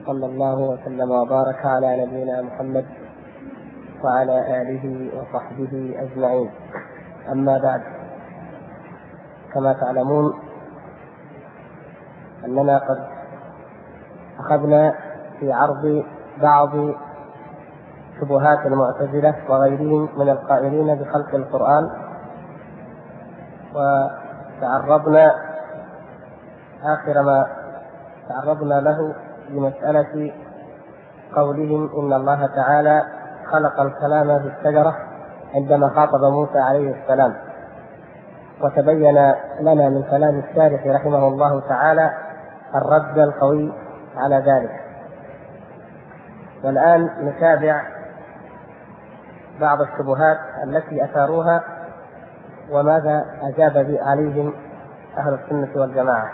وصلى الله وسلم وبارك على نبينا محمد وعلى آله وصحبه أجمعين. أما بعد، كما تعلمون أننا قد أخذنا في عرض بعض شبهات المعتزلة وغيرهم من القائلين بخلق القرآن، وتعرضنا آخر ما تعرضنا له بمسألة قولهم إن الله تعالى خلق الكلام في الشجرة عندما خاطب موسى عليه السلام، وتبين لنا من كلام الشارح رحمه الله تعالى الرد القوي على ذلك. والآن نتابع بعض الشبهات التي أثاروها وماذا أجاب عليهم أهل السنة والجماعة.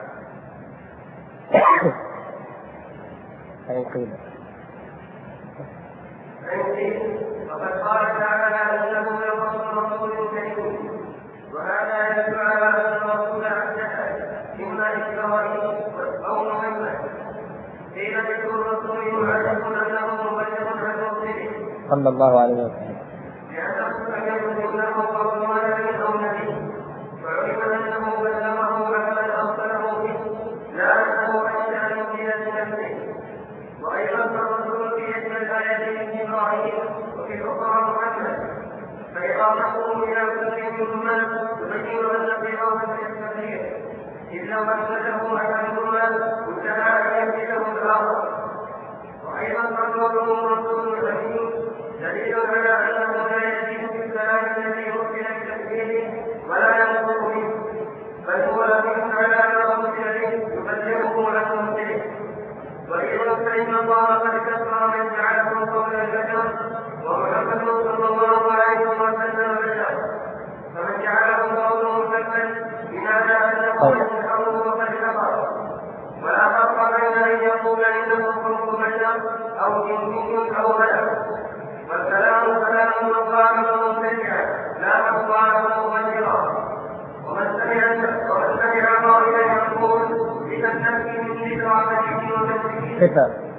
وقد قال تعالى انه لرسول كريم، وهذا يدل على ان الرسول عبده اما اسرائيل او محمد. قيل ذكر الرسول يعرف انه مبلغ عن رسوله صلى الله عليه وسلم، لانه تكلم انه قول ملك او نبي، وعلم انه بلغه عمن ارسله به لا انه انشا ينزل بنفسه. وايضا الرسول في اسم الايه في ابراهيم وفي الاخرى محمد، فاضافته الى كل منهما يبين ان في اول التفسير اذ لو مسته احدهما انتهى ان يمسكه الاخر. وايضا قوله رسول حكيم دليل على انه لا يزيد في الكلام الذي ارسل بتفسيره ولا ينقص منه، بل هو امين على ما ارسل به يبلغه له مرسله. وإذا فإن الله قد كفر من جعله قول البشر، ومحمد صلى الله عليه وسلم بشر، فمن جعله قوله كفا بمعنى أنه يسحره وقد كفر. ولا فرق بين أن يقول إنه خلق بشر أو جنسي أو ملك. والكلام كلام من قال مبتدعا لا من قال مبشرا. ومن سمع قائلا يقول بتنفي من ذكرى نفسه ومسكه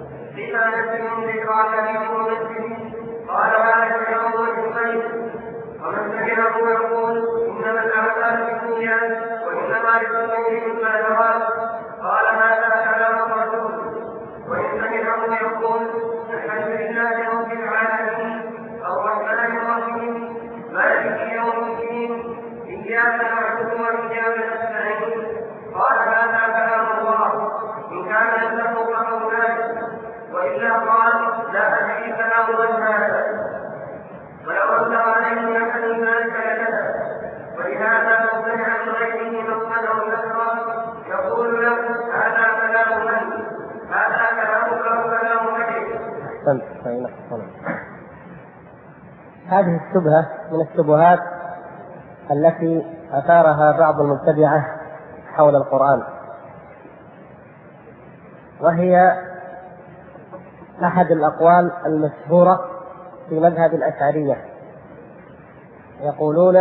قال هذا اليوم الخير. ومن سمعه يقول انما الاعمال في الدنيا وانما لكل مما نرى قال هذا كلام الرسول. وان سمعه يقول الحمد لله رب العالمين الرحمن الرحيم مالك يوم الدين اياك نعبد واياك نستعين قال هذا كلام الله ان كان له فقولان، والا قال لا ادري كلام من هذا. ولو انكر عليه احد ذلك لكذب. ولهذا مقتنع بغيره مقتنع الاخر يقول له هذا كلام من، هذا كلامك او كلام غيره. هذه الشبهة من الشبهات التي أثارها بعض المبتدعة حول القرآن، وهي أحد الأقوال المشهورة في مذهب الأشعرية. يقولون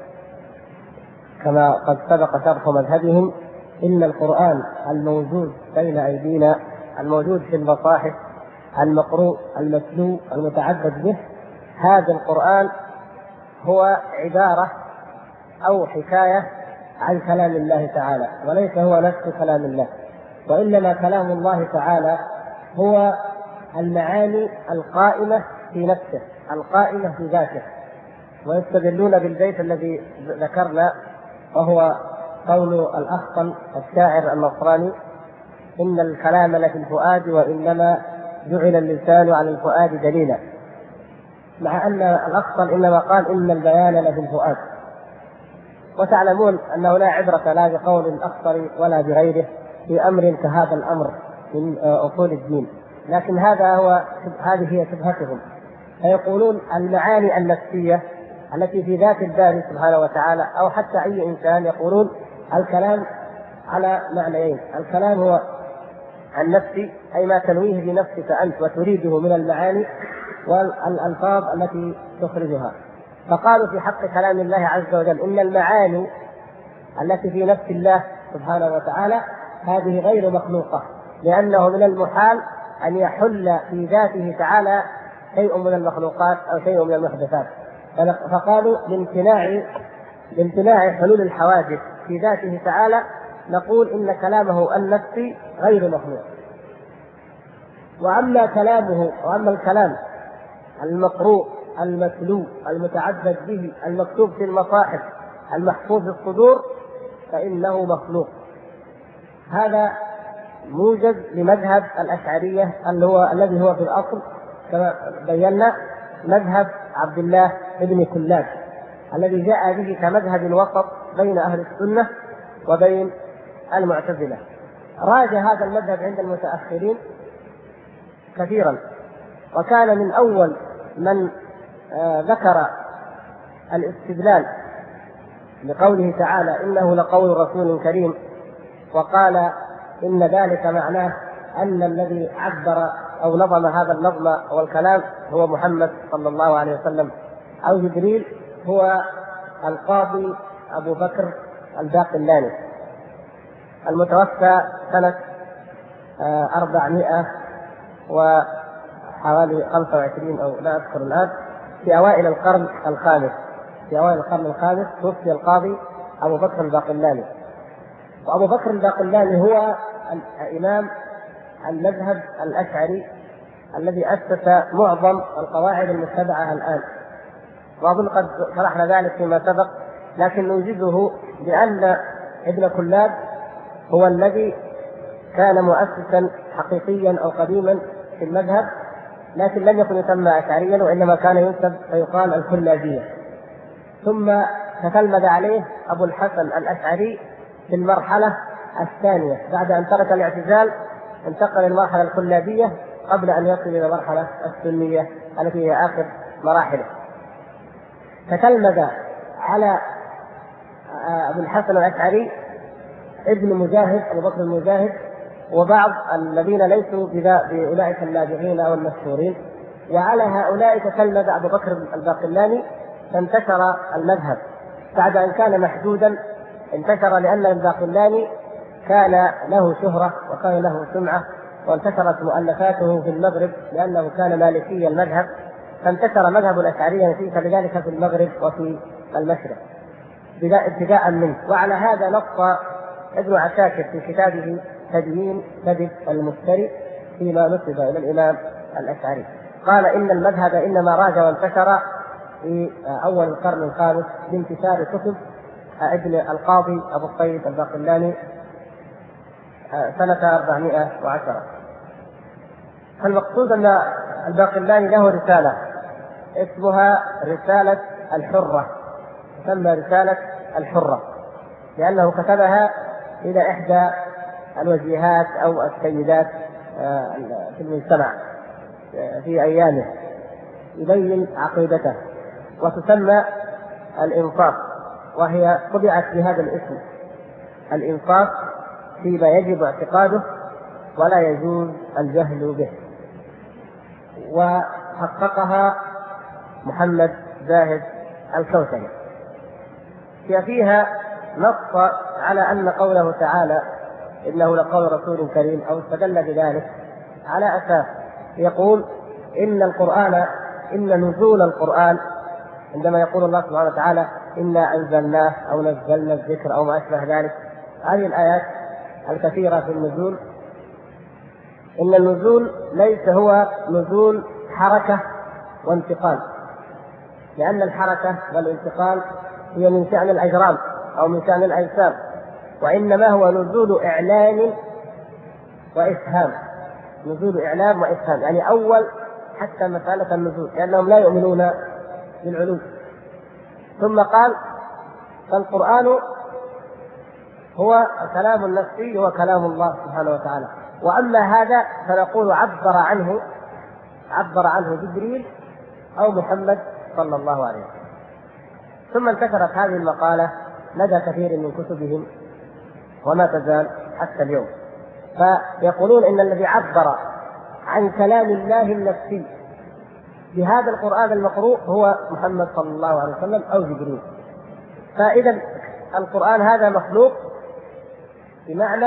كما قد سبق شرح مذهبهم إن القرآن الموجود بين أيدينا الموجود في المصاحف المقروء المتلو المتعبد به، هذا القرآن هو عبارة أو حكاية عن كلام الله تعالى، وليس هو نفس كلام الله، وإنما كلام الله تعالى هو المعاني القائمة في نفسه القائمة في ذاته. ويستدلون بالبيت الذي ذكرنا وهو قول الأخطل الشاعر النصراني إن الكلام لفي الفؤاد وإنما جعل اللسان على الفؤاد دليلا، مع أن الأخطل إنما قال إن البيان لفي الفؤاد. وتعلمون أنه لا عبرة لا بقول الأخطل ولا بغيره في أمر كهذا الأمر من أصول الدين، لكن هذه هي شبهتهم. فيقولون المعاني النفسية التي في ذات الباري سبحانه وتعالى أو حتى أي إنسان، يقولون الكلام على معنيين: الكلام هو النفسي أي ما تنويه بنفسك أنت وتريده من المعاني والألفاظ التي تخرجها. فقالوا في حق كلام الله عز وجل إن المعاني التي في نفس الله سبحانه وتعالى هذه غير مخلوقة، لأنه من المحال أن يحل في ذاته تعالى شيء من المخلوقات أو شيء من المحدثات، فقالوا لامتناع حلول الحوادث في ذاته تعالى نقول إن كلامه النفسي غير مخلوق. وأما الكلام المقروء المتلو المتعبد به المكتوب في المصاحف المحفوظ في الصدور فإنه مخلوق. هذا موجز لمذهب الأشعرية الذي هو في الأصل كما بينا مذهب عبد الله بن كلاب الذي جاء به كمذهب وسط بين أهل السنة وبين المعتزلة. راج هذا المذهب عند المتأخرين كثيرا، وكان من أول من ذكر الاستدلال لقوله تعالى إنه لقول رسول كريم، وقال إن ذلك معناه أن الذي عبر أو نظم هذا النظم والكلام هو محمد صلى الله عليه وسلم أو جبريل، هو القاضي أبو بكر الباقلاني المتوفى سنة 400 وحوالي 25 أو لا أذكر الآن، في أوائل القرن الخامس توفي القاضي أبو بكر الباقلاني. وأبو بكر الباقلاني هو الإمام المذهب الأشعري الذي أسس معظم القواعد المتبعة الآن، وأظن قد شرحنا ذلك فيما سبق، لكن نوجزه بأن ابن كلاب هو الذي كان مؤسسا حقيقيا أو قديما في المذهب، لكن لم يكن يسمى أشعريا وإنما كان ينسب فيقال الكلابية. ثم تتلمذ عليه أبو الحسن الأشعري في المرحلة الثانية بعد أن ترك الاعتزال، انتقل للمرحلة الكلابية قبل أن يصل إلى المرحلة السنية التي هي آخر مراحله. تتلمذ على أبو الحسن الأشعري ابن مجاهد أبو بكر المجاهد وبعض الذين ليسوا بأولئك اللاذعين أو المشهورين، وعلى هؤلاء تتلمذ أبو بكر الباقلاني، فانتشر المذهب بعد أن كان محدودا. انتشر لأن الباقلاني كان له شهرة وكان له سمعة، وانتشرت مؤلفاته في المغرب لأنه كان مالكي المذهب، فانتشر مذهب الأشعرية كذلك في المغرب وفي المشرق ابتداء منه. وعلى هذا نص ابن عساكر في كتابه تدوين كذب المفتري فيما نسب إلى الإمام الأشعري، قال إن المذهب إنما راج وانتشر في أول القرن الخامس بانتشار كتب ابن القاضي أبو الطيب الباقلاني سنة 410. فالمقصود أن الباقلاني له رسالة اسمها رسالة الحرة، تسمى رسالة الحرة لأنه كتبها إلى إحدى الوجيهات أو السيدات في المجتمع في أيامه يبين عقيدته، وتسمى الإنصاف، وهي طبعت بهذا الاسم الإنصاف فيما يجب اعتقاده ولا يجوز الجهل به. وحققها محمد زاهد الكوثري. فيها نص على أن قوله تعالى إنه لقول رسول كريم أو استدل بذلك على أساس يقول إن نزول القرآن عندما يقول الله سبحانه وتعالى إنا أنزلناه أو نزلنا الذكر أو ما أشبه ذلك، هذه الآيات الكثيرة في النزول، إن النزول ليس هو نزول حركة وانتقال، لأن الحركة والانتقال هي من شأن الأجرام أو من شأن الأجسام، وإنما هو نزول إعلان وإفهام، نزول إعلام وإفهام، يعني أول حتى مسألة النزول لأنهم لا يؤمنون بالعلو. ثم قال فالقرآن هو كلام النفسي هو كلام الله سبحانه وتعالى، وأما هذا فنقول عبر عنه جبريل أو محمد صلى الله عليه وسلم. ثم انتشرت هذه المقالة لدى كثير من كتبهم وما تزال حتى اليوم، فيقولون إن الذي عبر عن كلام الله النفسي بهذا القرآن المقروء هو محمد صلى الله عليه وسلم أو جبريل. فإذا القرآن هذا مخلوق بمعنى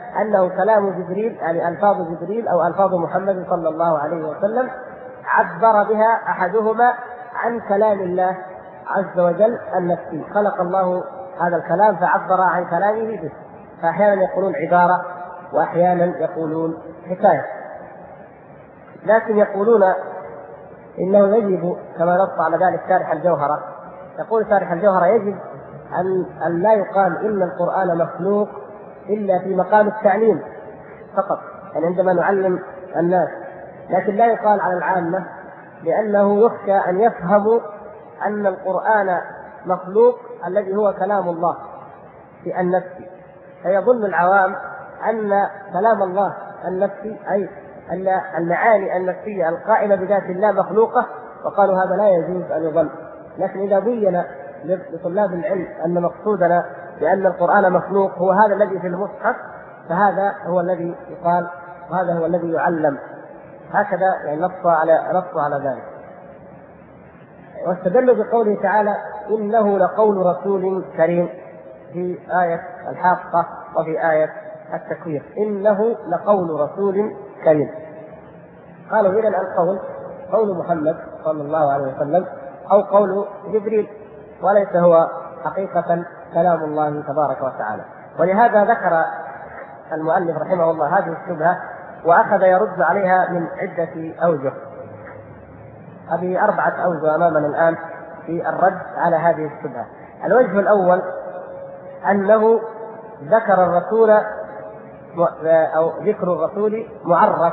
أنه كلام جبريل، يعني ألفاظ جبريل أو ألفاظ محمد صلى الله عليه وسلم عبر بها أحدهما عن كلام الله عز وجل النفسي. خلق الله هذا الكلام فعبر عن كلامه به، فأحيانا يقولون عبارة وأحيانا يقولون حكاية. لكن يقولون إنه يجب كما نص على ذلك شارح الجوهرة، يقول شارح الجوهرة يجب أن لا يقال إن القرآن مخلوق إلا في مقام التعليم فقط، يعني عندما نعلم الناس، لكن لا يقال على العامة، لأنه يخشى أن يفهموا أن القرآن مخلوق الذي هو كلام الله في النفس، فيظن العوام أن كلام الله النفسي أي أن المعاني النفسية القائمة بذات الله مخلوقة، وقالوا هذا لا يجوز أن يظن. لكن إذا بين لطلاب العلم أن مقصودنا بأن القرآن مخلوق هو هذا الذي في المصحف، فهذا هو الذي يقال وهذا هو الذي يعلم. هكذا يعني نص على ذلك. واستدلوا بقوله تعالى إنه لقول رسول كريم في آية الحاقة وفي آية التكوير، إنه لقول رسول كريم. قالوا إذن القول قول محمد صلى الله عليه وسلم أو قول جبريل، وليس هو حقيقة كلام الله تبارك وتعالى. ولهذا ذكر المؤلف رحمه الله هذه الشبهة وأخذ يرد عليها من عدة أوجه. هذه 4 أوجه أمامنا الآن في الرد على هذه الشبهة. الوجه الأول أنه ذكر الرسول أو ذكر الرسول معرف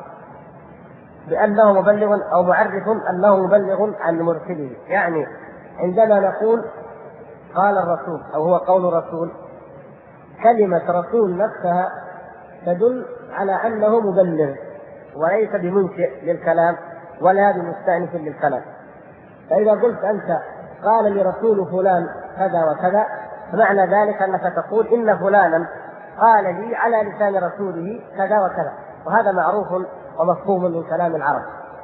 بأنه مبلغ أو معرف أنه مبلغ عن مرسله، يعني عندما نقول قال الرسول أو هو قول رسول، كلمة رسول نفسها تدل على أنه مبلغ وليس بمنشئ للكلام ولا بمستأنف للكلام. فإذا قلت أنت قال لرسول فلان كذا وكذا، فمعنى ذلك أنك تقول إن فلانا قال لي على لسان رسوله كذا وكذا، وهذا معروف ومفهوم من كلام العرب.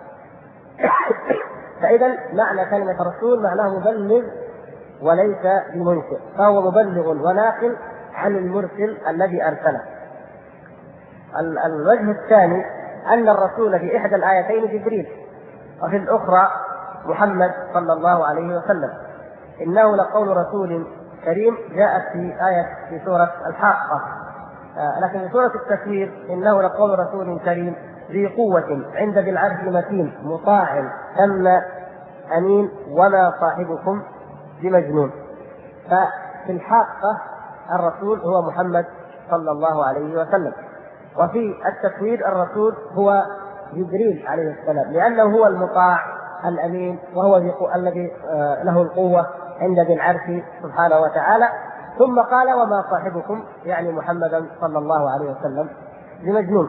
فإذا معنى كلمة رسول معناه مبلغ وليس بمنشئ، فهو مبلغ وناقل عن المرسل الذي أرسله. الوجه الثاني أن الرسول في إحدى الآيتين جبريل وفي الأخرى محمد صلى الله عليه وسلم. إنه لقول رسول كريم جاءت في آية في سورة الحاقة، لكن في سورة التكوير إنه لقول رسول كريم ذي قوة عند ذي العرش مكين مطاع ثم أمين وما صاحبكم بمجنون. ففي الحاقة الرسول هو محمد صلى الله عليه وسلم، وفي التكوير الرسول هو جبريل عليه السلام، لأنه هو المطاع الأمين وهو الذي له القوة عند ذي العرش سبحانه وتعالى. ثم قال وما صاحبكم يعني محمدا صلى الله عليه وسلم بمجنون.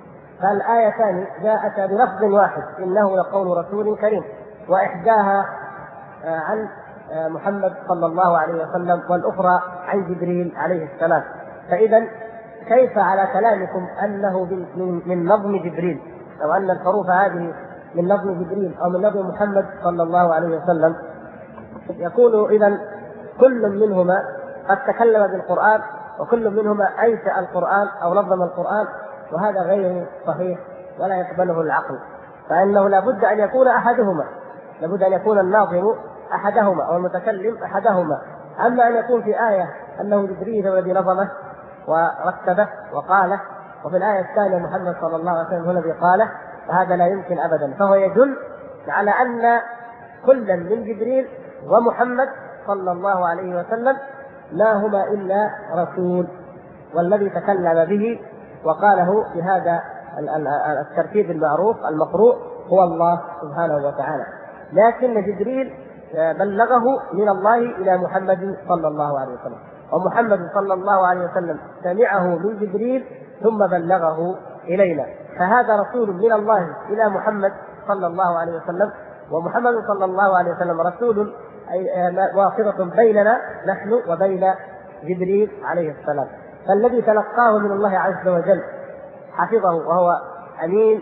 فالآيتان جاءتا بلفظ واحد إنه لقول رسول كريم، وإحداها عن محمد صلى الله عليه وسلم والأخرى عن جبريل عليه السلام. فإذا كيف على كلامكم أنه من نظم جبريل أو أن الحروف هذه من نظم جبريل أو من نظم محمد صلى الله عليه وسلم؟ يقول إذن كل منهما قد تكلم بالقرآن وكل منهما أنشأ القرآن أو نظم القرآن، وهذا غير صحيح ولا يقبله العقل. فإنه لابد أن يكون أحدهما، لابد أن يكون الناظم أحدهما أو المتكلم أحدهما. أما أن يكون في آية أنه جبريل الذي نظمه ورتبه وقاله، وفي الآية الثانية محمد صلى الله عليه وسلم هو الذي قاله، فهذا لا يمكن أبدا. فهو يدل على أن كلا من جبريل ومحمد صلى الله عليه وسلم لا هما إلا رسول، والذي تكلم به وقاله بهذا الترتيب المعروف المقروء هو الله سبحانه وتعالى. لكن جبريل بلغه من الله إلى محمد صلى الله عليه وسلم، ومحمد صلى الله عليه وسلم سمعه من جبريل ثم بلغه إلينا. فهذا رسول من الله إلى محمد صلى الله عليه وسلم، ومحمد صلى الله عليه وسلم رسول واسطة بيننا نحن وبين جبريل عليه السلام. فالذي تلقاه من الله عز وجل حفظه وهو أمين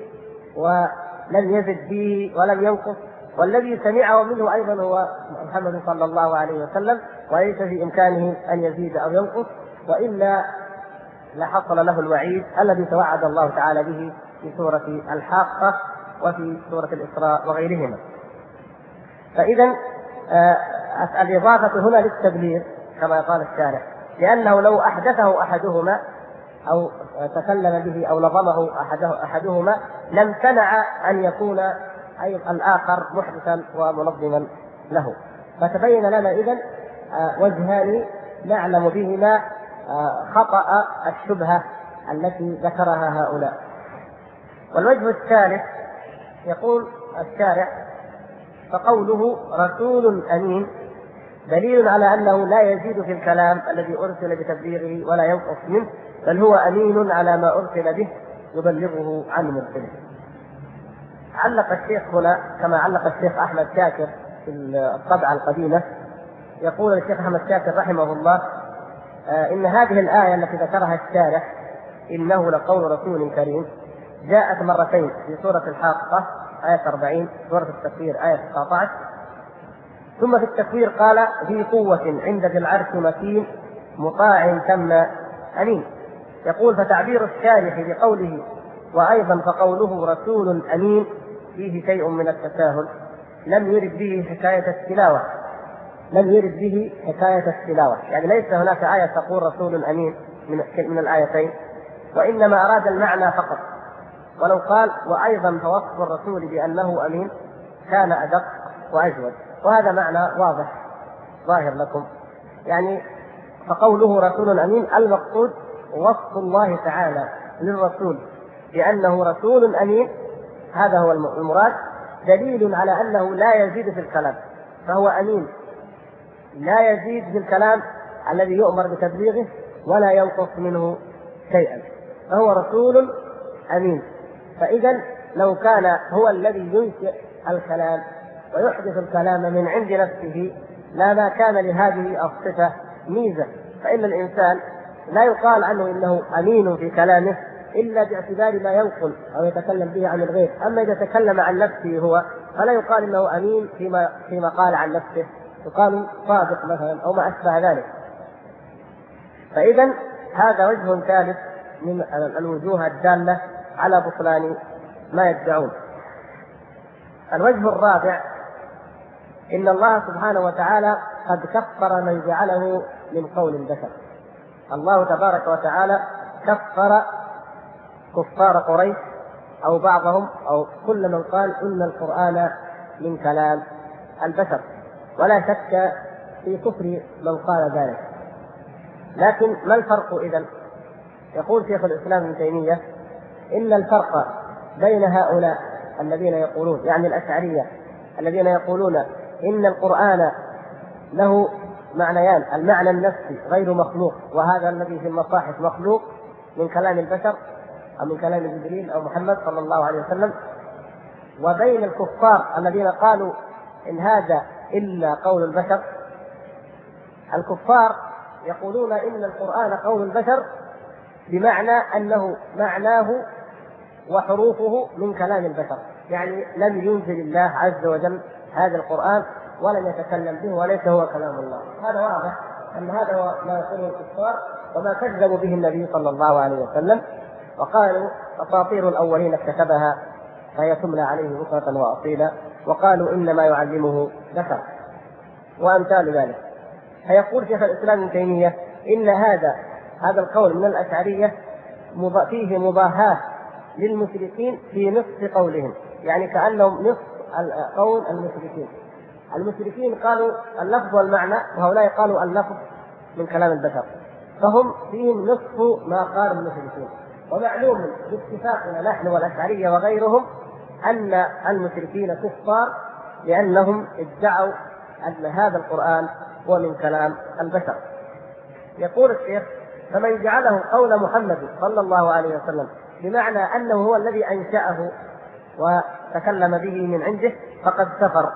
ولم يزد به ولم ينقص، والذي سمعه منه أيضا هو محمد صلى الله عليه وسلم، وليس في إمكانه أن يزيد أو ينقص، وإلا لحصل له الوعيد الذي توعد الله تعالى به في سورة الحاقة وفي سورة الإسراء وغيرهما. فإذا الإضافة هنا للتبليغ كما قال الشارح، لأنه لو أحدثه أحدهما أو تكلم به أو نظمه أحدهما لم تنع أن يكون الآخر محدثا ومنظما له. فتبين لنا إذن وجهان نعلم بهما خطأ الشبهة التي ذكرها هؤلاء. والوجه الثالث يقول الشارع: فقوله رسول أمين دليل على أنه لا يزيد في الكلام الذي أرسل بتبليغه ولا ينقص منه، بل هو أمين على ما أرسل به يبلغه عن مرسله. علق الشيخ هنا كما علق الشيخ أحمد شاكر في الطبعة القديمة، يقول الشيخ أحمد شاكر رحمه الله: إن هذه الآية التي ذكرها الشارح إنه لقول رسول كريم جاءت مرتين في سورة الحاقة آية 40، سورة التكوير آية 19، ثم في التكوير قال: ذي قوة عند ذي العرش مكين مطاع ثم أمين. يقول: فتعبير الشارح بقوله وأيضا فقوله رسول أمين فيه شيء من التساهل، لم يرد به حكاية التلاوة، يعني ليس هناك آية تقول رسول أمين من الآيتين، وإنما أراد المعنى فقط. ولو قال وأيضا فوصف الرسول بأنه أمين كان أدق وأجود، وهذا معنى واضح ظاهر لكم. يعني فقوله رسول أمين المقصود وصف الله تعالى للرسول بأنه رسول أمين، هذا هو المراد، دليل على أنه لا يزيد في الكلام، فهو أمين لا يزيد في الكلام الذي يؤمر بتبليغه ولا ينقص منه شيئا، فهو رسول أمين. فإذا لو كان هو الذي ينشئ الكلام ويحدث الكلام من عند نفسه لا كان لهذه الصفة ميزة، فإن الإنسان لا يقال عنه إنه أمين في كلامه إلا باعتبار ما ينقل أو يتكلم به عن الغير. أما إذا تكلم عن نفسه هو فلا يقال إنه أمين فيما قال عن نفسه، يقال صادق مثلا أو ما أشبه ذلك. فإذا هذا وجه ثالث من الوجوه الدالة على بطلان ما يدعون. الوجه الرابع: إن الله سبحانه وتعالى قد كفر من جعله من قول البشر. الله تبارك وتعالى كفر كفار قريش أو بعضهم أو كل من قال إن القرآن من كلام البشر، ولا شك في كفر من قال ذلك. لكن ما الفرق إذن؟ يقول شيخ الإسلام ابن تيمية: إن الفرق بين هؤلاء الذين يقولون يعني الأشعرية الذين يقولون إن القرآن له معنيان، المعنى النفسي غير مخلوق وهذا الذي في المصاحف مخلوق من كلام البشر أو من كلام جبريل أو محمد صلى الله عليه وسلم، وبين الكفار الذين قالوا إن هذا إلا قول البشر. الكفار يقولون إن القرآن قول البشر بمعنى أنه معناه وحروفه من كلام البشر، يعني لم ينزل الله عز وجل هذا القرآن ولم يتكلم به وليس هو كلام الله. هذا واضح أن هذا هو ما يقوله الكفار وما كذبوا به النبي صلى الله عليه وسلم، وقالوا أساطير الأولين اكتسبها فهي تملى عليه بكرة وأصيلا، وقالوا إنما يعلمه بشر وأمثال ذلك. فيقول شيخ الإسلام ابن تيمية إن هذا القول من الأشعرية فيه مضاهاة للمشركين في نصف قولهم، يعني كأنهم نصف قول المشركين. المشركين قالوا اللفظ والمعنى وهؤلاء قالوا اللفظ من كلام البشر، فهم فيهم نصف ما قال المشركين. ومعلوم باتفاقنا نحن والأشعرية وغيرهم أن المشركين كفار لأنهم ادعوا أن هذا القرآن هو من كلام البشر. يقول الشيخ: فمن جعله قول محمد صلى الله عليه وسلم بمعنى أنه هو الذي أنشأه وتكلم به من عنده فقد كفر.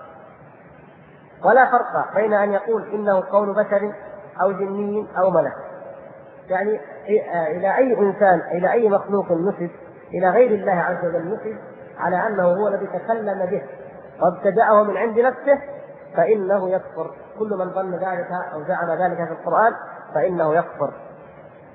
ولا فرق بين أن يقول إنه قول بشر أو جني أو ملك، يعني إلى أي إنسان إلى أي مخلوق نسب إلى غير الله عز وجل نسب على أنه هو الذي تكلم به وابتدأه من عند نفسه فإنه يكفر. كل من ظن ذلك أو زعم ذلك في القرآن فإنه يكفر.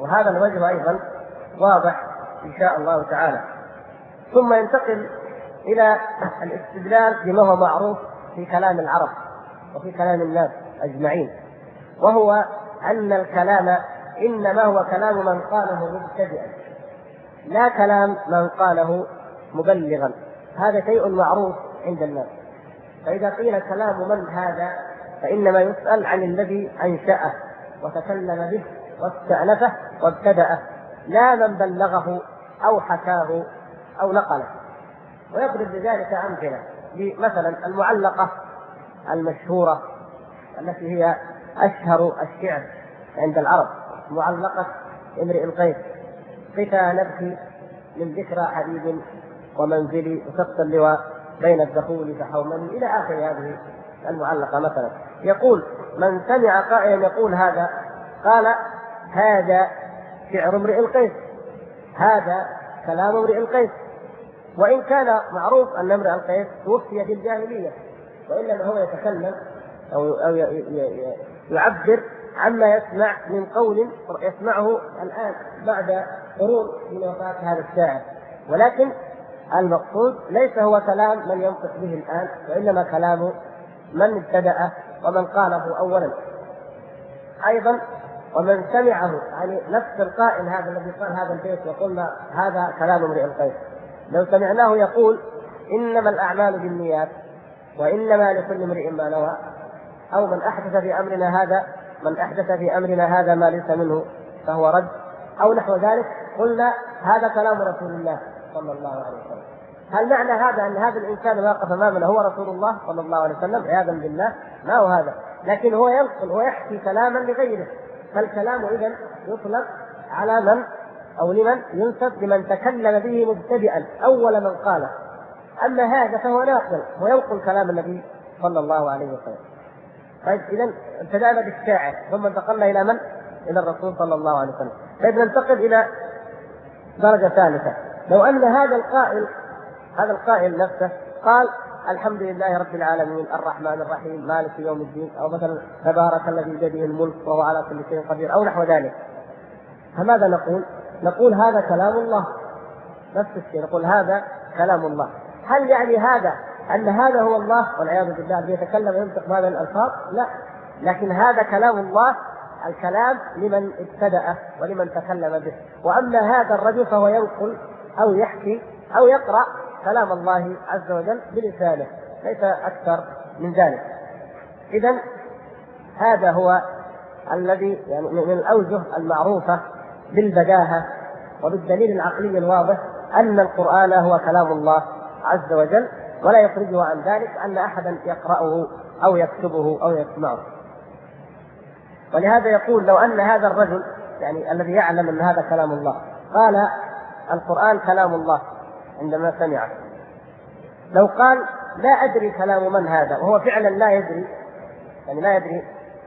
وهذا الوجه أيضا واضح إن شاء الله تعالى. ثم ينتقل إلى الاستدلال بما هو معروف في كلام العرب وفي كلام الناس أجمعين، وهو أن الكلام إنما هو كلام من قاله مبتدئا لا كلام من قاله مبلغا. هذا شيء معروف عند الناس. فإذا قيل كلام من هذا فإنما يسأل عن الذي أنشأه وتكلم به واستأنفه وابتدأه، لا من بلغه أو حكاه أو نقله. ويضرب بذلك أمثلة، مثلا المعلقة المشهورة التي هي أشهر الشعر عند العرب، معلقة امرئ القيس: قفا نبكي من ذكرى حبيب ومنزلي وسقط اللواء بين الدخول فحومني، إلى آخر هذه المعلقة. مثلا يقول من سمع قائلا يقول هذا، قال هذا شعر امرئ القيس، هذا كلام امرئ القيس، وإن كان معروف أن امرئ القيس توفي في الجاهلية، وإنما هو يتكلم أو يعبر عما يسمع من قول يسمعه الآن بعد قرون من وفاة هذا الشاعر. ولكن المقصود ليس هو كلام من ينطق به الآن، وإنما كلام من ابتدأه ومن قاله أولا. أيضا ومن سمعه، يعني نفس القائل هذا الذي قال هذا البيت وقلنا هذا كلام امرئ القيس، لو سمعناه يقول إنما الأعمال بالنيات وإنما لكل امرئ ما نوى، أو من أحدث في أمرنا هذا ما ليس منه فهو رد، أو نحو ذلك، قلنا هذا كلام رسول الله صلى الله عليه وسلم. هل معنى هذا أن هذا الإنسان واقف أمامنا هو رسول الله صلى الله عليه وسلم؟ عياذا بالله، ما هو هذا، لكن هو ينقل ويحكي كلاما لغيره. فالكلام إذن يطلق على من أو لمن ينسب لمن تكلم به مبتدئا أول من قاله. أما هذا فهو ناقل وينقل كلام النبي صلى الله عليه وسلم. طيب إذن ابتدأنا بالشاعر ثم انتقلنا إلى من؟ إلى الرسول صلى الله عليه وسلم. طيب ننتقل إلى درجة ثالثة. لو أن هذا القائل نفسه قال الحمد لله رب العالمين الرحمن الرحيم مالك يوم الدين، أو مثلا تبارك الذي بيده الملك وهو على كل شيء قدير، أو نحو ذلك، فماذا نقول؟ نقول هذا كلام الله، نفس الشيء، نقول هذا كلام الله. هل يعني هذا أن هذا هو الله والعياذ بالله الذي يتكلم وينطق بهذه الألفاظ؟ لا، لكن هذا كلام الله، الكلام لمن ابتدأه ولمن تكلم به. وأما هذا الرجل فهو ينقل أو يحكي أو يقرأ كلام الله عز وجل بلسانه، ليس أكثر من ذلك. إذن هذا هو الذي يعني من الأوجه المعروفة بالبداهة وبالدليل العقلي الواضح أن القرآن هو كلام الله عز وجل، ولا يخرجه عن ذلك أن أحدا يقرأه أو يكتبه أو يسمعه. ولهذا يقول لو أن هذا الرجل يعني الذي يعلم أن هذا كلام الله قال القرآن كلام الله عندما سمعه، لو قال لا أدري كلام من هذا، وهو فعلا لا يدري، يعني لا يدري،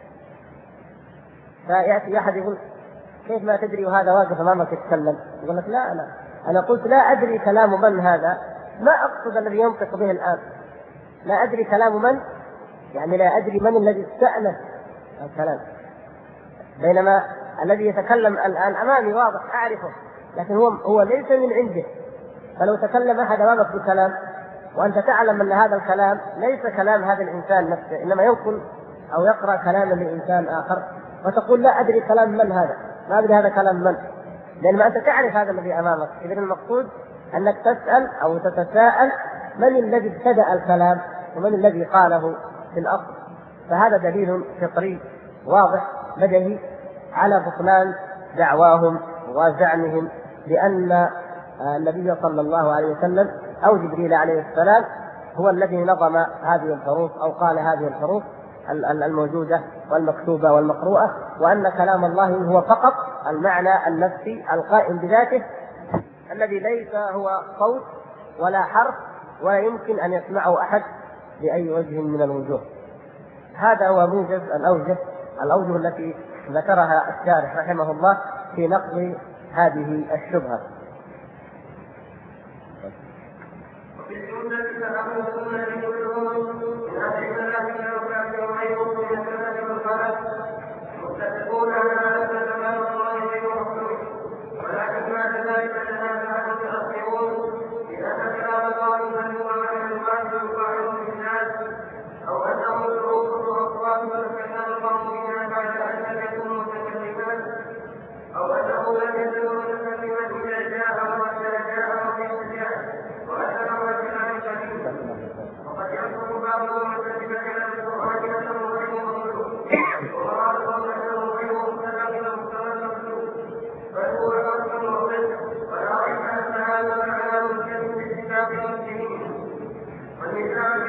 فيأتي أحد يقول كيف ما تدري وهذا واقف أمامك يتكلم؟ يقول لك لا أنا قلت لا أدري كلام من هذا، ما أقصد الذي ينطق به الآن، لا أدري كلام من، يعني لا أدري من الذي استأنف الكلام، بينما الذي يتكلم الآن أمامي واضح أعرفه، لكن هو ليس من عنده. فلو تكلم أحد أمامك بكلام وأنت تعلم أن هذا الكلام ليس كلام هذا الإنسان نفسه، إنما ينقل أو يقرأ كلاما لإنسان آخر، وتقول لا أدري كلام من هذا، ما أدري هذا كلام من، لأن ما أنت تعرف هذا الذي أمامك. إذن المقصود أنك تسأل أو تتساءل من الذي ابتدأ الكلام ومن الذي قاله في الأصل. فهذا دليل فطري واضح بديهي على بطلان دعواهم وزعمهم بأن النبي صلى الله عليه وسلم أو جبريل عليه السلام هو الذي نظم هذه الحروف أو قال هذه الحروف الموجودة والمكتوبة والمقروءة، وأن كلام الله هو فقط المعنى النفسي القائم بذاته الذي ليس هو صوت ولا حرف ولا يمكن أن يسمعه أحد بأي وجه من الوجوه. هذا هو موجز الأوجه التي ذكرها الشارح رحمه الله في نقل هذه الشبهة. وفي الجملة فأهل السنة كلهم من أهل المذاهب الأربعة وغيرهم من السنة والخلف متفقون على أن كلام الله غير مخلوق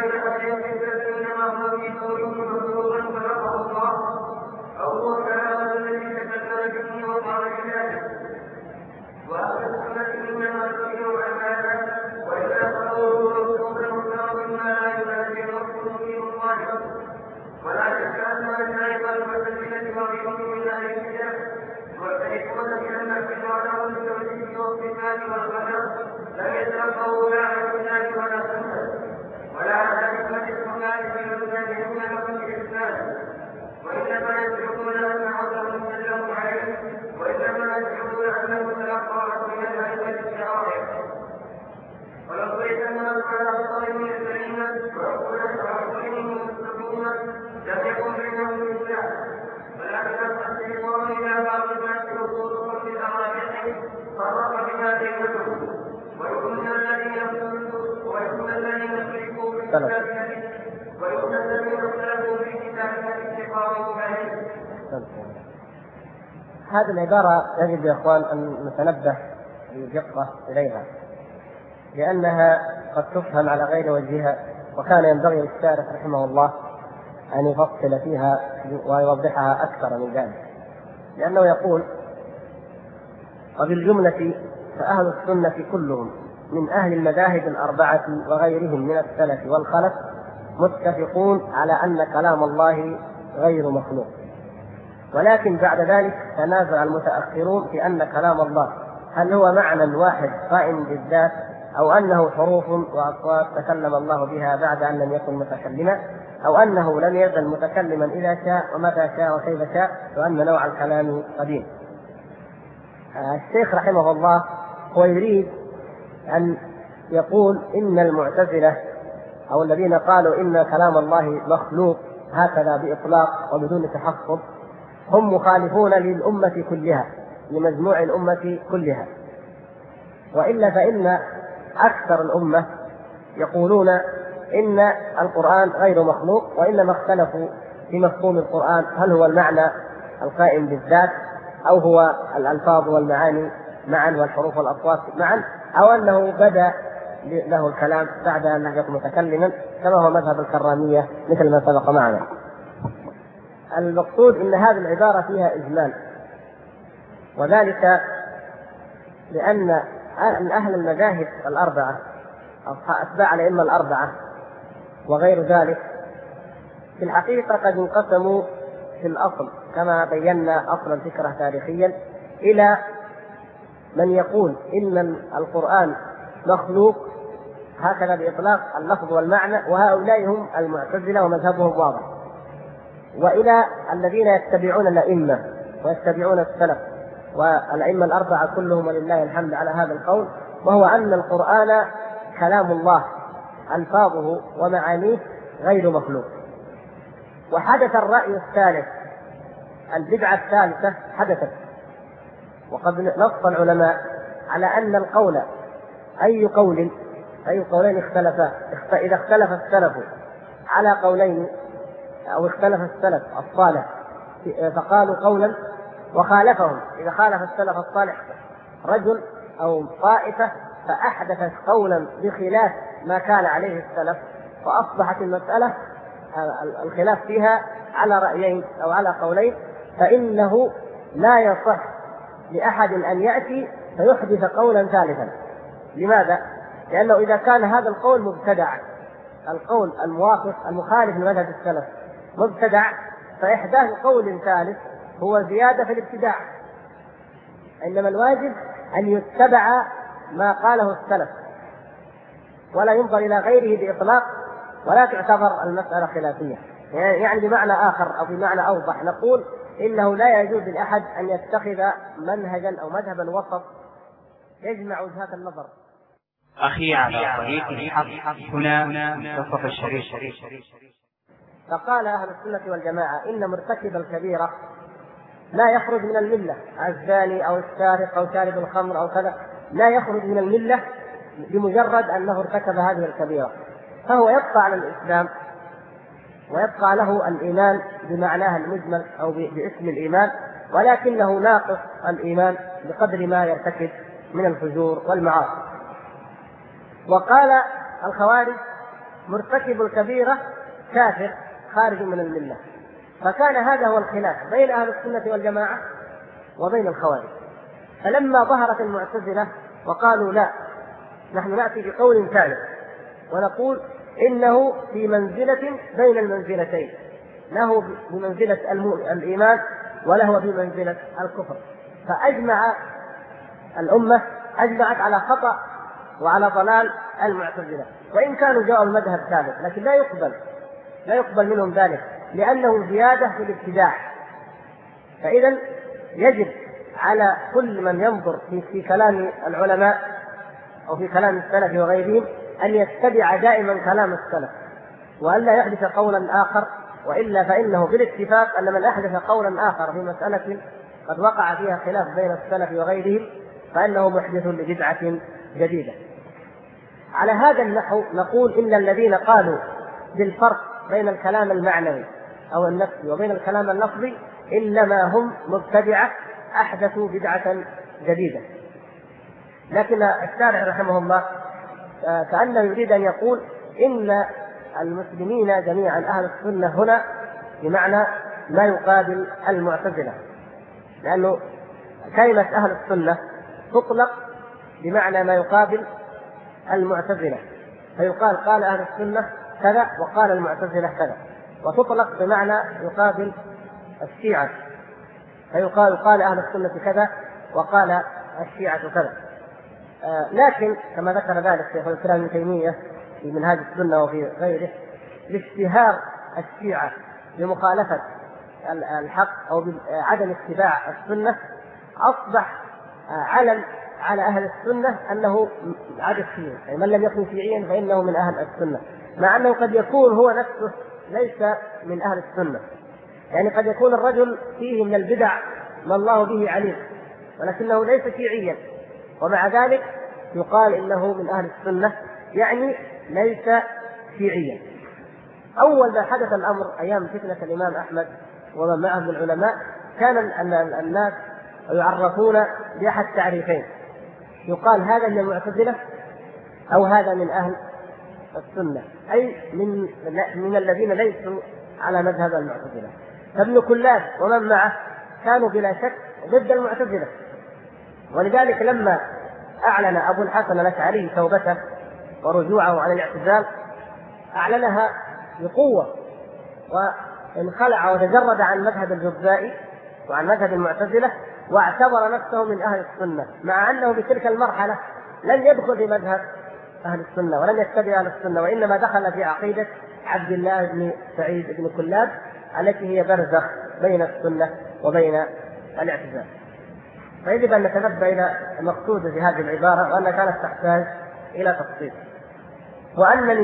بين حديث انما هو في قوله مخلوقا خلقه الله او هو كلام الذي تكلم به وقال بذلك. واهل السنه انما سئلوا عن هذا واذا قالوا رسولا مختار ما لا ينادي رسول في الله. ولا شك ان ذلك المعتزله وغيرهم من اهل الكتاب معترفون بان الفجر والتوحيد والصفات والقدر لم يتلقوا لا عن الكتاب ولا سنه ولا على حكمه الصلاه في مبتدئين لهم الاسلام، وانما يدعون ان عصرهم سلموا عليه، وانما يدعون انه تلقى من الائمه الشرائع. ولو بيتنا على الطريق الكريمه وعقولهم مستقيمه لم يكن بينهم الاسلام، ولكن الشيطان الى بعض الناس وصولهم في اراجعهم فرق بما بينهم، ويكون الذين يشركوا بالكتاب ويكون الذين اختلفوا في كتاب اتقاء عليه. هذه العبارة يجب يا اخوان ان نتنبه بدقة اليها، لانها قد تفهم على غير وجهها، وكان ينبغي للشارح رحمه الله ان يفصل فيها ويوضحها اكثر من ذلك. لانه يقول: وبالجملة فأهل السنة كلهم من أهل المذاهب الأربعة وغيرهم من السلف والخلف متفقون على أن كلام الله غير مخلوق، ولكن بعد ذلك تنازع المتأخرون في أن كلام الله هل هو معنى واحد قائم بالذات، أو أنه حروف وأصوات تكلم الله بها بعد أن لم يكن متكلما، أو أنه لم يزل متكلما إذا شاء ومتى شاء وكيف شاء، وأن نوع الكلام قديم. الشيخ رحمه الله هو يريد أن يقول إن المعتزلة أو الذين قالوا إن كلام الله مخلوق هكذا بإطلاق وبدون تحفظ هم مخالفون للأمة كلها، لمجموع الأمة كلها، وإلا فإن أكثر الأمة يقولون إن القرآن غير مخلوق، وإنما اختلفوا في مفهوم القرآن، هل هو المعنى القائم بالذات، أو هو الألفاظ والمعاني معا والحروف والأصوات معا، أو أنه بدأ له الكلام بعد أن لم يكن متكلما، كما هو مذهب الكرامية مثل ما سبق معنا. المقصود إن هذه العبارة فيها إجمال، وذلك لأن أهل المذاهب الأربعة أتباع الأئمة الأربعة وغير ذلك في الحقيقة قد انقسموا في الأصل كما بينا أصل الفكرة تاريخيا إلى من يقول إن القرآن مخلوق هكذا بإطلاق اللفظ والمعنى، وهؤلاء هم المعتزلة ومذهبهم واضح، وإلى الذين يتبعون الأئمة ويتبعون السلف والأئمة الأربعة كلهم ولله الحمد على هذا القول، وهو أن القرآن كلام الله ألفاظه ومعانيه غير مخلوق. وحدث الرأي الثالث، البدعة الثالثة حدثت، وقد نص العلماء على أن القول أي قولين اختلفا، إذا اختلف السلف على قولين أو اختلف السلف الصالح فقالوا قولا وخالفهم، إذا خالف السلف الصالح رجل أو طائفة فأحدثت قولا بخلاف ما كان عليه السلف، فأصبحت المسألة الخلاف فيها على رأيين أو على قولين، فإنه لا يصح لأحد أن يأتي فيحدث قولا ثالثا. لماذا؟ لأنه إذا كان هذا القول مبتدع، القول الموافق المخالف لمذهب السلف مبتدع، فإحداث قول ثالث هو زيادة في الابتداع، إنما الواجب أن يتبع ما قاله السلف ولا ينظر إلى غيره بإطلاق، ولا تعتبر المسألة خلافية. يعني بمعنى آخر أو بمعنى أوضح نقول إنه لا يجوز لأحد أن يتخذ منهجا أو مذهبا وسط يجمع وجهات النظر. أخي على طريق الحق هنا منتصف الشريف. فقال أهل السنة والجماعة إن مرتكب الكبيرة لا يخرج من الملة، الزاني أو السارق أو شارب الخمر أو كذا لا يخرج من الملة بمجرد أنه ارتكب هذه الكبيرة، فهو يبقى على الإسلام ويبقى له الإيمان بمعناها المجمل أو باسم الإيمان، ولكنه ناقص الإيمان بقدر ما يرتكب من الفجور والمعاصي. وقال الخوارج مرتكب الكبيرة كافر خارج من الملة. فكان هذا هو الخلاف بين أهل السنة والجماعة وبين الخوارج. فلما ظهرت المعتزلة وقالوا لا، نحن نأتي بقول ثالث ونقول إنه في منزلة بين المنزلتين، له بمنزلة الإيمان وله بمنزلة الكفر. فأجمع الأمة أجمعت على خطأ وعلى ضلال المعتزلة، وإن كانوا جاءوا المذهب ثالث، لكن لا يقبل منهم ذلك لأنه زيادة في الابتداع. فإذا يجب على كل من ينظر في كلام العلماء أو في كلام السلف وغيرهم أن يتبع دائما كلام السلف وألا يحدث قولا آخر، وإلا فإنه بالاتفاق أن من أحدث قولا آخر في مسألة قد وقع فيها خلاف بين السلف وغيرهم فإنه محدث لبدعة جديدة. على هذا النحو نقول إن الذين قالوا بالفرق بين الكلام المعنوي أو النفسي وبين الكلام اللفظي إنما هم مبتدعة أحدثوا بدعة جديدة. لكن الشارح رحمه الله كأنه يريد أن يقول إن المسلمين جميعا أهل السنة هنا بمعنى ما يقابل المعتزلة، لأنه كلمة أهل السنة تطلق بمعنى ما يقابل المعتزلة، فيقال قال أهل السنة كذا وقال المعتزلة كذا، وتطلق بمعنى يقابل الشيعة، فيقال قال أهل السنة كذا وقال الشيعة كذا. لكن كما ذكر ذلك شيخ الإسلام ابن تيمية في منهاج السنة وفي غيره، لاشتهار الشيعة بمخالفة الحق أو بعدم اتباع السنة أصبح علم على أهل السنة أنه عدد شيعي، يعني من لم يكن شيعيا فإنه من أهل السنة، مع أنه قد يكون هو نفسه ليس من أهل السنة. يعني قد يكون الرجل فيه من البدع ما الله به عليم ولكنه ليس شيعيا، ومع ذلك يقال إنه من أهل السنة، يعني ليس شيعيا. أول ما حدث الأمر أيام فتنة الإمام أحمد ومن معه من العلماء كان الناس يعرفون بأحد تعريفين، يقال هذا من المعتزلة أو هذا من أهل السنة، أي من الذين ليسوا على مذهب المعتزلة. فابن كلاب ومن معه كانوا بلا شك ضد المعتزلة، ولذلك لما أعلن أبو الحسن الأشعري توبته ورجوعه عن الاعتزال أعلنها بقوة، وانخلع وتجرد عن مذهب الجزائي وعن مذهب المعتزلة واعتبر نفسه من أهل السنة، مع أنه بتلك المرحلة لن يدخل في مذهب أهل السنة ولن يتبع أهل السنة، وإنما دخل في عقيدة عبد الله بن سعيد بن كلاب التي هي برزخ بين السنة وبين الاعتزال. فيجب أن نتنبه إلى المقصود في هذه العبارة وأنها كانت تحتاج إلى تفصيل، وأن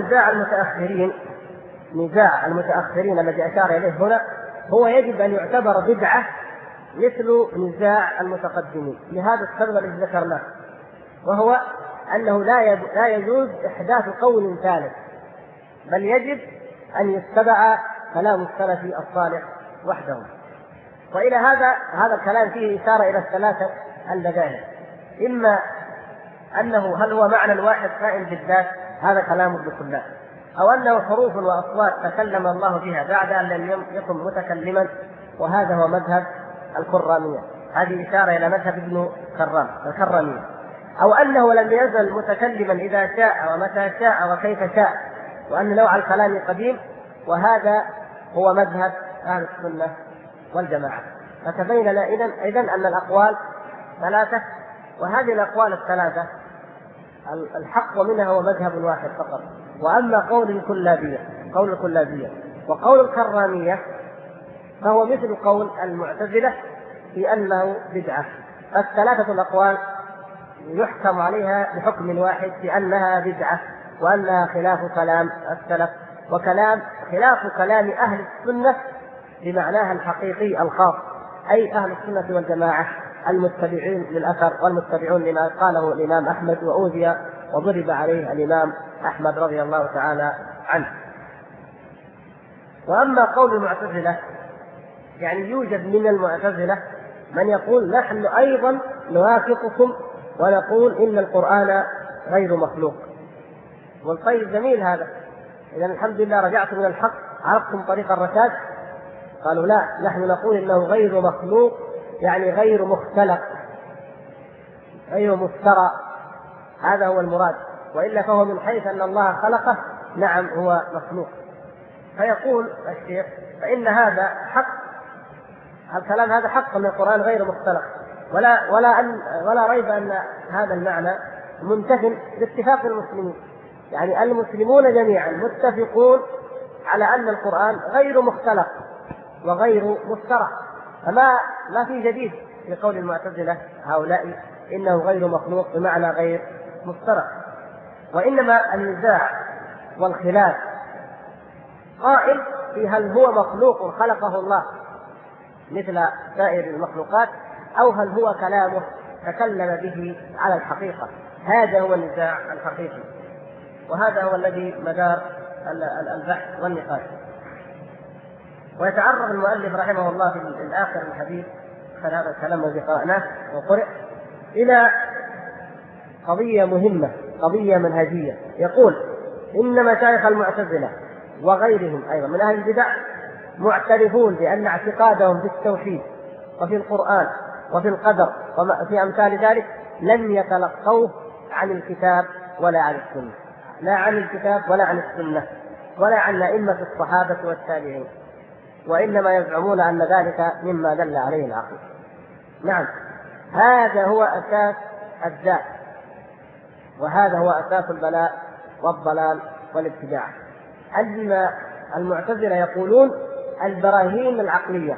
نزاع المتأخرين الذي أشار إليه هنا هو يجب أن يعتبر بدعة مثل نزاع المتقدمين لهذا السبب الذي ذكرناه، وهو أنه لا يجوز إحداث قول ثالث، بل يجب أن يتبع كلام السلف الصالح وحده. وإلى هذا الكلام فيه إشارة إلى الثلاثة المذاهب، إما أنه هل هو معنى واحد قائم بالذات، هذا كلام ابن كلاب، أو أنه حروف وأصوات تكلم الله بها بعد أن لم يكن متكلما، وهذا هو مذهب الكرامية، هذه إشارة إلى مذهب ابن كرام الكرامية، أو أنه لم يزل متكلما إذا شاء ومتى شاء وكيف شاء، وأن نوع الكلام قديم، وهذا هو مذهب أهل السنة والجماعة. فتبين لنا إذن أن الأقوال ثلاثة، وهذه الأقوال الثلاثة الحق منها هو مذهب واحد فقط. وأما قول الكلابية وقول الكرامية فهو مثل قول المعتزلة في أنه بدعة. الثلاثة الأقوال يحكم عليها بحكم واحد في أنها بدعة، وأنها خلاف كلام السلف خلاف كلام أهل السنة بمعناها الحقيقي الخاص، أي أهل السنة والجماعة المتبعين للأثر والمتبعون لما قاله الإمام أحمد وأوذي وضرب عليه الإمام أحمد رضي الله تعالى عنه. وأما قول المعتزلة يعني يوجد من المعتزلة من يقول نحن أيضا نوافقكم ونقول إن القرآن غير مخلوق. والطيب جميل هذا، إذا الحمد لله رجعتم من الحق، عرفتم طريق الرشاد. قالوا لا، نحن نقول إنه غير مخلوق، يعني غير مختلق، غير مفترى، هذا هو المراد. وإلا فهو من حيث أن الله خلقه نعم هو مخلوق. فيقول الشيخ فإن هذا حق، الكلام هذا حق من القرآن غير مختلق، ولا ريب أن هذا المعنى منتفٍ باتفاق المسلمين، يعني المسلمون جميعا متفقون على أن القرآن غير مختلق وغير مفترى، فما في جديد في قول المعتزلة هؤلاء إنه غير مخلوق بمعنى غير مفترى. وإنما النزاع والخلاف قائم في هل هو مخلوق خلقه الله مثل سائر المخلوقات، أو هل هو كلامه تكلم به على الحقيقة. هذا هو النزاع الحقيقي، وهذا هو الذي مدار البحث والنقاش. ويتعرض المؤلف رحمه الله في الآخر الحديث خلال هذا الكلام الذي قرأناه وقرأ إلى قضية مهمة، قضية منهجية. يقول إن مشايخ المعتزلة وغيرهم أيضا من أهل البدع معترفون بأن اعتقادهم في التوحيد وفي القرآن وفي القدر وفي أمثال ذلك لم يتلقوه عن الكتاب ولا عن السنة، لا عن الكتاب ولا عن السنة ولا عن أئمة الصحابة والتابعين، وإنما يزعمون أن ذلك مما دل عليه العقل. نعم، هذا هو أساس الداء، وهذا هو أساس البلاء والضلال والابتداع. أن المعتزلة يقولون البراهين العقلية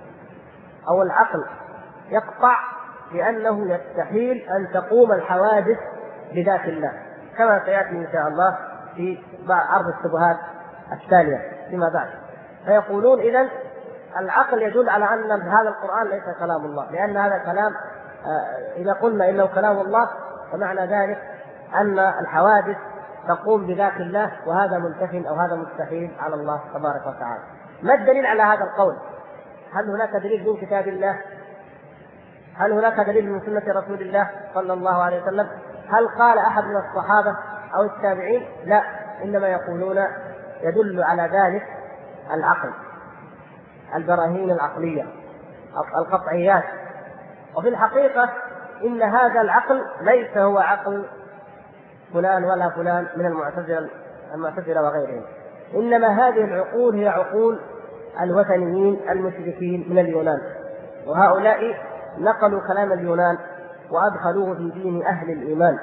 أو العقل يقطع بأنه يستحيل أن تقوم الحوادث بذات الله، كما سيأتي إن شاء الله في عرض الشبهات التالية فيما بعد. فيقولون إذن العقل يدل على أن هذا القرآن ليس كلام الله، لأن هذا كلام إذا قلنا إنه كلام الله فمعنى ذلك أن الحوادث تقوم بذات الله، وهذا منتفٍ أو هذا مستحيل على الله تبارك وتعالى. ما الدليل على هذا القول؟ هل هناك دليل من كتاب الله؟ هل هناك دليل من سنة رسول الله صلى الله عليه وسلم؟ هل قال أحد من الصحابة أو التابعين؟ لا، إنما يقولون يدل على ذلك العقل، البراهين العقلية، القطعيات. وفي الحقيقة إن هذا العقل ليس هو عقل فلان ولا فلان من المعتزلة وغيرهم، إنما هذه العقول هي عقول الوثنيين المشركين من اليونان، وهؤلاء نقلوا كلام اليونان وأدخلوه في دين أهل الإيمان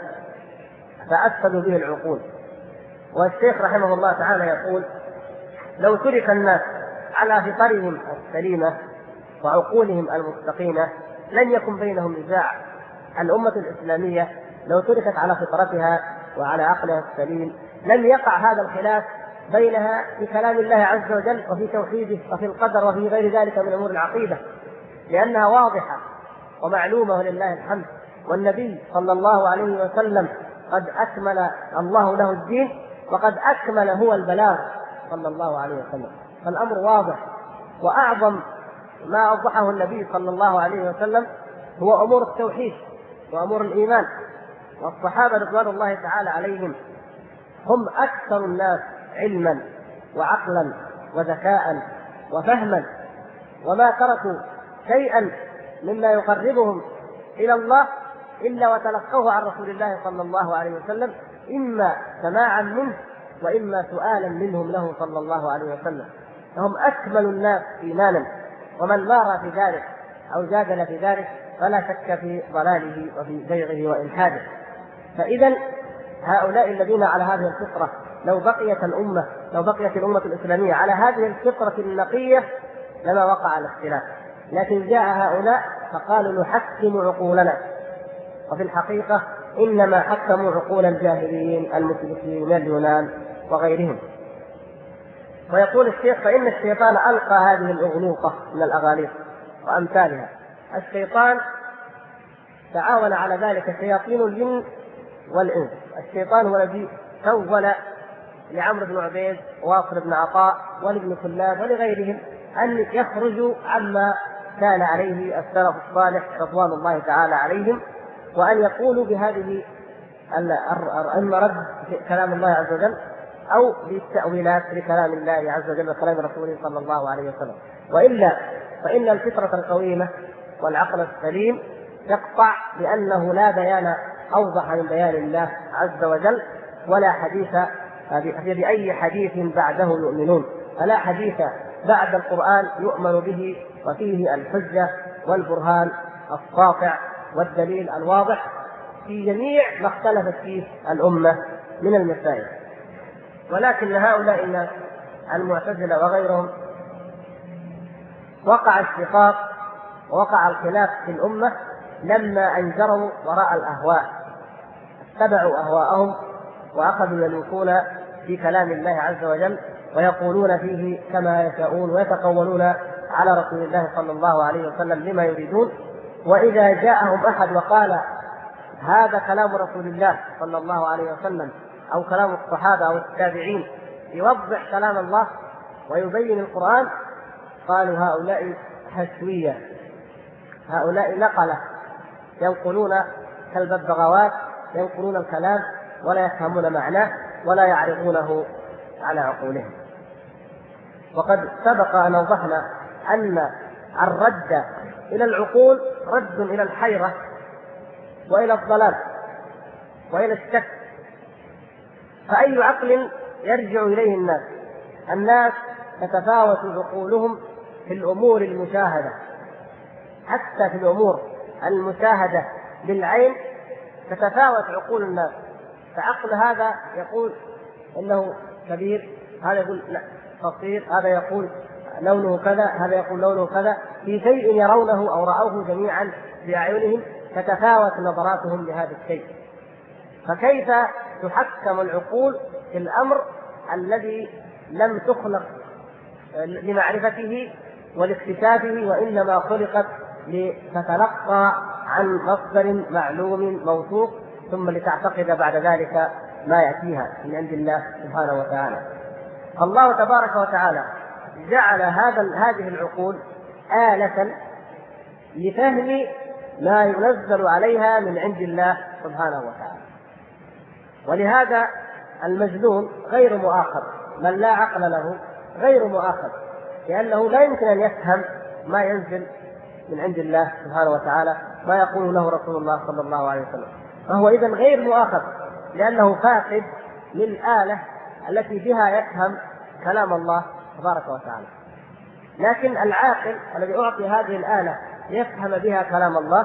فأفسدوا به العقول. والشيخ رحمه الله تعالى يقول لو ترك الناس على فطرهم السليمة وعقولهم المستقيمة لن يكن بينهم نزاع. الأمة الإسلامية لو تركت على فطرتها وعلى عقلها السليم لن يقع هذا الخلاف بينها في كلام الله عز وجل وفي توحيده وفي القدر وفي غير ذلك من أمور العقيدة، لأنها واضحة ومعلومة ولله الحمد. والنبي صلى الله عليه وسلم قد أكمل الله له الدين، وقد أكمل هو البلاغ صلى الله عليه وسلم، فالأمر واضح. وأعظم ما أوضحه النبي صلى الله عليه وسلم هو أمور التوحيد وأمور الإيمان. والصحابة رضوان الله تعالى عليهم هم أكثر الناس علما وعقلا وذكاء وفهما، وما تركوا شيئا مما يقربهم إلى الله إلا وتلقوه عن رسول الله صلى الله عليه وسلم، إما سماعا منه وإما سؤالا منهم له صلى الله عليه وسلم. فهم أكمل الناس إيمانا، ومن مار في ذلك أو جادل في ذلك فلا شك في ضلاله وفي زيغه وإلحاده. فإذا هؤلاء الذين على هذه الفطرة لو بقيت الأمة الإسلامية على هذه الفطرة النقية لما وقع الاختلاف، لكن جاء هؤلاء فقالوا نحكم عقولنا، وفي الحقيقة إنما حكموا عقول الجاهليين المشركين من اليونان وغيرهم. ويقول الشيخ فإن الشيطان ألقى هذه الأغلوطة من الأغاليط وأمثالها. الشيطان تعاون على ذلك شياطين الجن والإنس. الشيطان هو الذي سول لعمرو بن عبيد وواصل بن عطاء ولابن كلاب ولغيرهم أن يخرجوا عما كان عليه السلف الصالح رضوان الله تعالى عليهم، وأن يقولوا بهذه إما رد كلام الله عز وجل أو بالتأويلات لكلام الله عز وجل وكلام رسوله صلى الله عليه وسلم. وإلا فإن الفطرة القويمة والعقل السليم يقطع بأنه لا بيان أوضح من بيان الله عز وجل، ولا حديث بأي حديث بعده يؤمنون، فلا حديث بعد القرآن يؤمن به وفيه الحجة والبرهان الساطع والدليل الواضح في جميع ما اختلفت فيه الأمة من المسائل. ولكن هؤلاء الناس المعتزلة وغيرهم وقع الشقاق ووقع الخلاف في الأمة لما أنجروا وراء الأهواء، اتبعوا أهواءهم وأخذوا يلوكون في كلام الله عز وجل ويقولون فيه كما يشاءون ويتقولون على رسول الله صلى الله عليه وسلم لما يريدون. وإذا جاءهم أحد وقال هذا كلام رسول الله صلى الله عليه وسلم أو كلام الصحابة أو التابعين يوضح كلام الله ويبين القرآن، قالوا هؤلاء حشوية، هؤلاء نقلة ينقلون كالببغاوات، ينقلون الكلام ولا يفهمون معناه ولا يعرفونه على عقولهم. وقد سبق أن وضحنا أن الرد إلى العقول رد إلى الحيرة وإلى الضلال وإلى الشك. فأي عقل يرجع إليه الناس تتفاوت عقولهم في الأمور المشاهدة، حتى في الأمور المشاهدة بالعين تتفاوت عقول الناس. فعقل هذا يقول إنه كبير، هذا يقول لا قصير، هذا يقول لونه كذا، هذا يقول لونه كذا، في شيء يرونه أو رأوه جميعا بأعينهم تتفاوت نظراتهم لهذا الشيء. فكيف تحكم العقول في الأمر الذي لم تخلق لمعرفته ولاكتشافه، وإنما خلقت لتتلقى عن مصدر معلوم موثوق ثم لتعتقد بعد ذلك ما يأتيها من عند الله سبحانه وتعالى. الله تبارك وتعالى جعل هذه العقول آلة لفهم ما ينزل عليها من عند الله سبحانه وتعالى. ولهذا المجنون غير مؤاخذ، من لا عقل له غير مؤاخذ، لأنه لا يمكن أن يفهم ما ينزل من عند الله سبحانه وتعالى، ما يقول له رسول الله صلى الله عليه وسلم، فهو إذن غير مؤاخذ لأنه فاقد للآلة التي بها يفهم كلام الله تبارك وتعالى. لكن العاقل الذي أعطي هذه الآلة يفهم بها كلام الله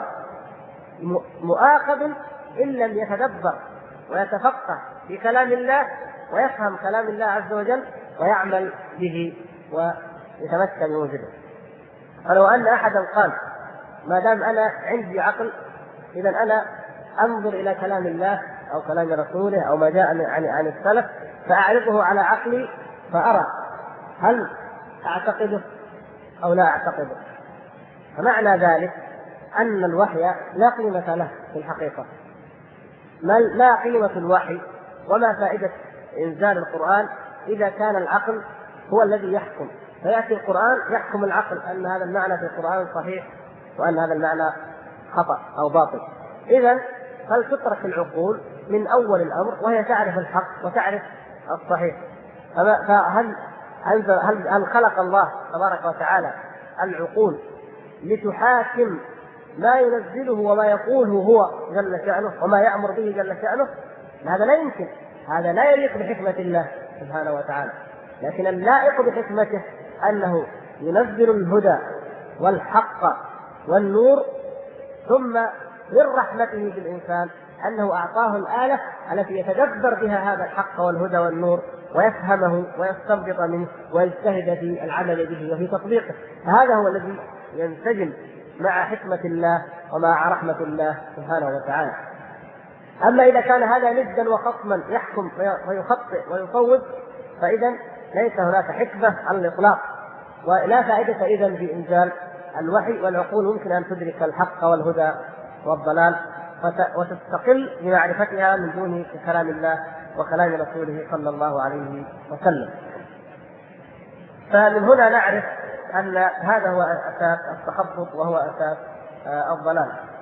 مؤاخذ إن لم يتدبر ويتفقه في كلام الله ويفهم كلام الله عز وجل ويعمل به ويتمكن من وجوده. فلو أن أحدا قال ما دام أنا عندي عقل إذا أنا أنظر إلى كلام الله أو كلام رسوله أو ما جاء عن السلف فأعرضه على عقلي فأرى هل أعتقده أو لا أعتقده، فمعنى ذلك أن الوحي لا قيمة له في الحقيقة. ما قيمة الوحي وما فائدة إنزال القرآن إذا كان العقل هو الذي يحكم؟ فيأتي القرآن يحكم العقل أن هذا المعنى في القرآن صحيح وأن هذا المعنى خطأ أو باطل. إذن فلتترك العقول من أول الأمر وهي تعرف الحق وتعرف الصحيح. هل خلق الله تبارك وتعالى العقول لتحاكم ما ينزله وما يقوله هو جل شأنه وما يأمر به جل شأنه؟ هذا لا يمكن، هذا لا يليق بحكمة الله سبحانه وتعالى. لكن اللائق بحكمته أنه ينزل الهدى والحق والنور، ثم من رحمته بالإنسان أنه أعطاه الآلة التي يتدبر بها هذا الحق والهدى والنور ويفهمه ويستنبط منه ويجتهد في العمل به وفي تطبيقه. هذا هو الذي ينسجم مع حكمة الله ومع رحمة الله سبحانه وتعالى. أما إذا كان هذا ندا وخصما يحكم ويخطئ ويصوب فإذا ليس هناك حكمة على الإطلاق، ولا فائدة إذن في إنزال الوحي، والعقول ممكن أن تدرك الحق والهدى والضلال وتستقل بمعرفتها من دون كلام الله وكلام رسوله صلى الله عليه وسلم. فمن هنا نعرف أن هذا هو أساس التخبط وهو أساس الضلال.